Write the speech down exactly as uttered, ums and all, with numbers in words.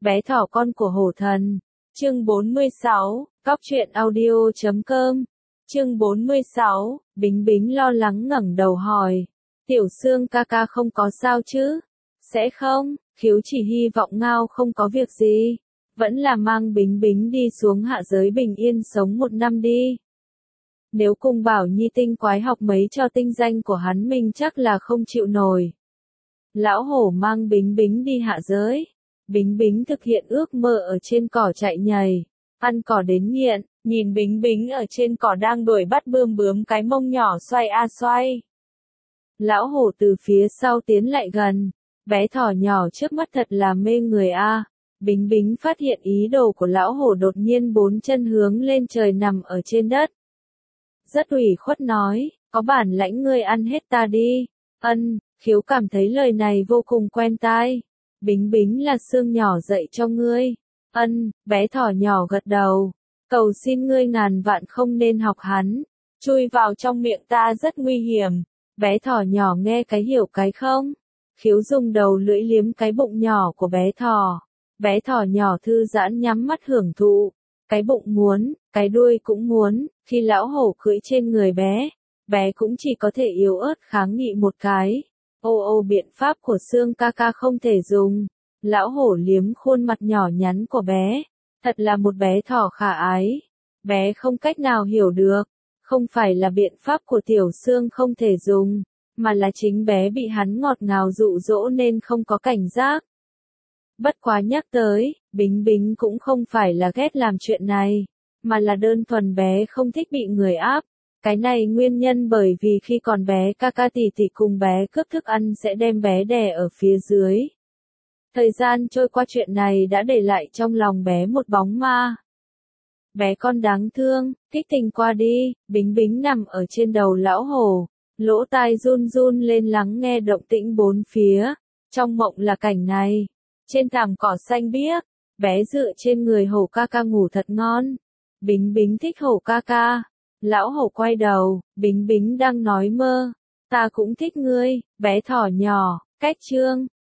Bé thỏ con của hổ thần. Chương bốn mươi sáu, Cóc truyện audio chấm com. Chương bốn mươi sáu, Bính Bính lo lắng ngẩng đầu hỏi. Tiểu Sương ca ca không có sao chứ? Sẽ không, Khiếu chỉ hy vọng Ngao không có việc gì. Vẫn là mang Bính Bính đi xuống hạ giới bình yên sống một năm đi. Nếu cùng bảo nhi tinh quái học mấy cho tinh danh của hắn mình chắc là không chịu nổi. Lão hổ mang Bính Bính đi hạ giới. Bính Bính thực hiện ước mơ ở trên cỏ chạy nhảy, ăn cỏ đến nghiện, nhìn Bính Bính ở trên cỏ đang đuổi bắt bươm bướm cái mông nhỏ xoay a xoay. Lão hổ từ phía sau tiến lại gần, bé thỏ nhỏ trước mắt thật là mê người a. Bính Bính phát hiện ý đồ của lão hổ đột nhiên bốn chân hướng lên trời nằm ở trên đất. Rất ủy khuất nói, có bản lãnh ngươi ăn hết ta đi. Ân, Khiếu cảm thấy lời này vô cùng quen tai. Bính Bính là Sương nhỏ dạy cho ngươi. Ân, bé thỏ nhỏ gật đầu. Cầu xin ngươi ngàn vạn không nên học hắn. Chui vào trong miệng ta rất nguy hiểm. Bé thỏ nhỏ nghe cái hiểu cái không? Khiếu dùng đầu lưỡi liếm cái bụng nhỏ của bé thỏ. Bé thỏ nhỏ thư giãn nhắm mắt hưởng thụ. Cái bụng muốn, cái đuôi cũng muốn. Khi lão hổ cưỡi trên người bé, bé cũng chỉ có thể yếu ớt kháng nghị một cái. Ô ô biện pháp của Sương ca ca không thể dùng. Lão hổ liếm khuôn mặt nhỏ nhắn của bé. Thật là một bé thỏ khả ái. Bé không cách nào hiểu được. Không phải là biện pháp của Tiểu Sương không thể dùng, mà là chính bé bị hắn ngọt ngào dụ dỗ nên không có cảnh giác. Bất quá nhắc tới, Bính Bính cũng không phải là ghét làm chuyện này, mà là đơn thuần bé không thích bị người áp. Cái này nguyên nhân bởi vì khi còn bé ca ca tỷ tỷ cùng bé cướp thức ăn sẽ đem bé đè ở phía dưới. Thời gian trôi qua chuyện này đã để lại trong lòng bé một bóng ma. Bé con đáng thương, kích tình qua đi, Bính Bính nằm ở trên đầu lão hổ, lỗ tai run run lên lắng nghe động tĩnh bốn phía. Trong mộng là cảnh này, trên thảm cỏ xanh biếc, bé dựa trên người hổ ca ca ngủ thật ngon. Bính Bính thích hổ ca ca. Lão hổ quay đầu, Bính Bính đang nói mơ. Ta cũng thích ngươi, bé thỏ nhỏ. Cách chương,